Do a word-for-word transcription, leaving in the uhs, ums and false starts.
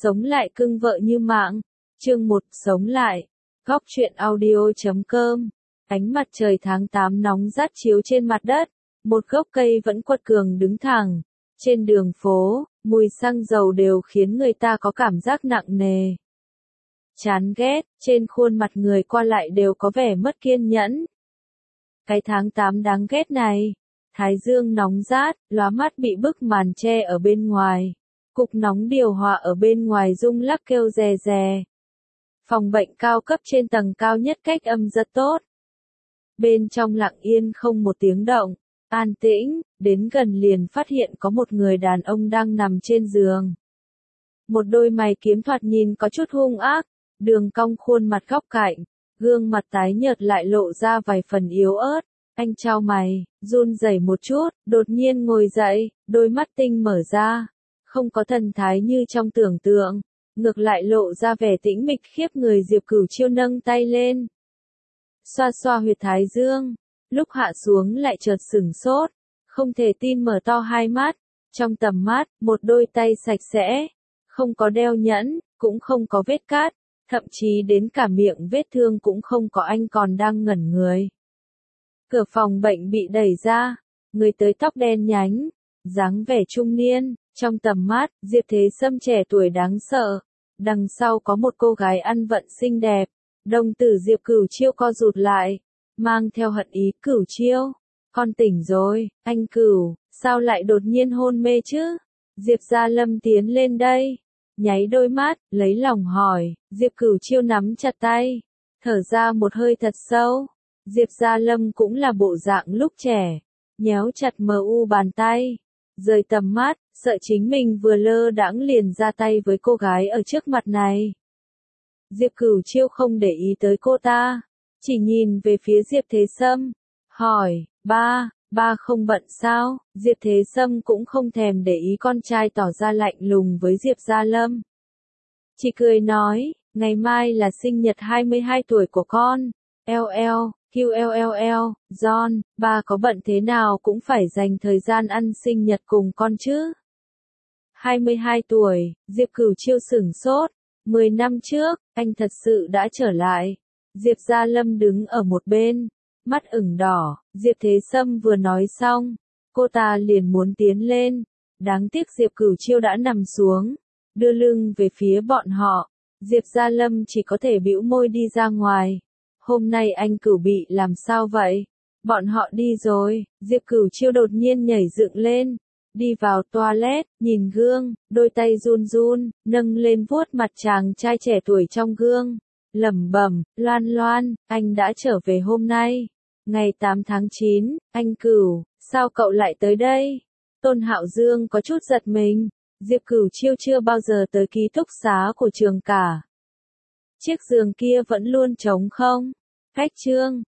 Sống lại cưng vợ như mạng. Chương một, sống lại. Góc truyện audio chấm com. Ánh mặt trời tháng tám nóng rát chiếu trên mặt đất. Một gốc cây vẫn quật cường đứng thẳng. Trên đường phố, mùi xăng dầu đều khiến người ta có cảm giác nặng nề. Chán ghét, trên khuôn mặt người qua lại đều có vẻ mất kiên nhẫn. Cái tháng tám đáng ghét này. Thái dương nóng rát, lóa mắt bị bức màn che ở bên ngoài. Cục nóng điều hòa ở bên ngoài rung lắc kêu rè rè. Phòng bệnh cao cấp trên tầng cao nhất cách âm rất tốt. Bên trong lặng yên không một tiếng động, an tĩnh, đến gần liền phát hiện có một người đàn ông đang nằm trên giường. Một đôi mày kiếm thoạt nhìn có chút hung ác, đường cong khuôn mặt góc cạnh, gương mặt tái nhợt lại lộ ra vài phần yếu ớt. Anh chau mày, run rẩy một chút, đột nhiên ngồi dậy, đôi mắt tinh mở ra. Không có thần thái như trong tưởng tượng, ngược lại lộ ra vẻ tĩnh mịch khiếp người. Diệp Cửu Chiêu nâng tay lên, xoa xoa huyệt thái dương, lúc hạ xuống lại chợt sửng sốt, không thể tin mở to hai mắt, trong tầm mắt, một đôi tay sạch sẽ, không có đeo nhẫn, cũng không có vết cát, thậm chí đến cả miệng vết thương cũng không có. Anh còn đang ngẩn người. Cửa phòng bệnh bị đẩy ra, người tới tóc đen nhánh, dáng vẻ trung niên. Trong tầm mắt, Diệp Thế Sâm trẻ tuổi đáng sợ. Đằng sau có một cô gái ăn vận xinh đẹp. Đồng tử Diệp Cửu Chiêu co rụt lại, mang theo hận ý. Cửu Chiêu, con tỉnh rồi, anh Cửu, sao lại đột nhiên hôn mê chứ? Diệp Gia Lâm tiến lên đây, nháy đôi mắt, lấy lòng hỏi. Diệp Cửu Chiêu nắm chặt tay, thở ra một hơi thật sâu. Diệp Gia Lâm cũng là bộ dạng lúc trẻ, nhéo chặt mờ u bàn tay. Rời tầm mắt, sợ chính mình vừa lơ đãng liền ra tay với cô gái ở trước mặt này. Diệp Cửu Chiêu không để ý tới cô ta, chỉ nhìn về phía Diệp Thế Sâm, hỏi, ba, ba không bận sao? Diệp Thế Sâm cũng không thèm để ý con trai tỏ ra lạnh lùng với Diệp Gia Lâm. Chỉ cười nói, ngày mai là sinh nhật hai mươi hai tuổi của con, eo eo. quy eo eo eo, John, ba có bận thế nào cũng phải dành thời gian ăn sinh nhật cùng con chứ. hai mươi hai tuổi, Diệp Cửu Chiêu sửng sốt. mười năm trước, anh thật sự đã trở lại. Diệp Gia Lâm đứng ở một bên, mắt ửng đỏ. Diệp Thế Sâm vừa nói xong, cô ta liền muốn tiến lên. Đáng tiếc Diệp Cửu Chiêu đã nằm xuống, đưa lưng về phía bọn họ. Diệp Gia Lâm chỉ có thể bĩu môi đi ra ngoài. Hôm nay anh Cửu bị làm sao vậy? Bọn họ đi rồi. Diệp Cửu Chiêu đột nhiên nhảy dựng lên, đi vào toilet, nhìn gương, đôi tay run run, nâng lên vuốt mặt chàng trai trẻ tuổi trong gương, lẩm bẩm, Loan Loan, anh đã trở về hôm nay. Ngày tám tháng chín, anh Cửu, sao cậu lại tới đây? Tôn Hạo Dương có chút giật mình. Diệp Cửu Chiêu chưa bao giờ tới ký túc xá của trường cả. Chiếc giường kia vẫn luôn trống không. Khách trương,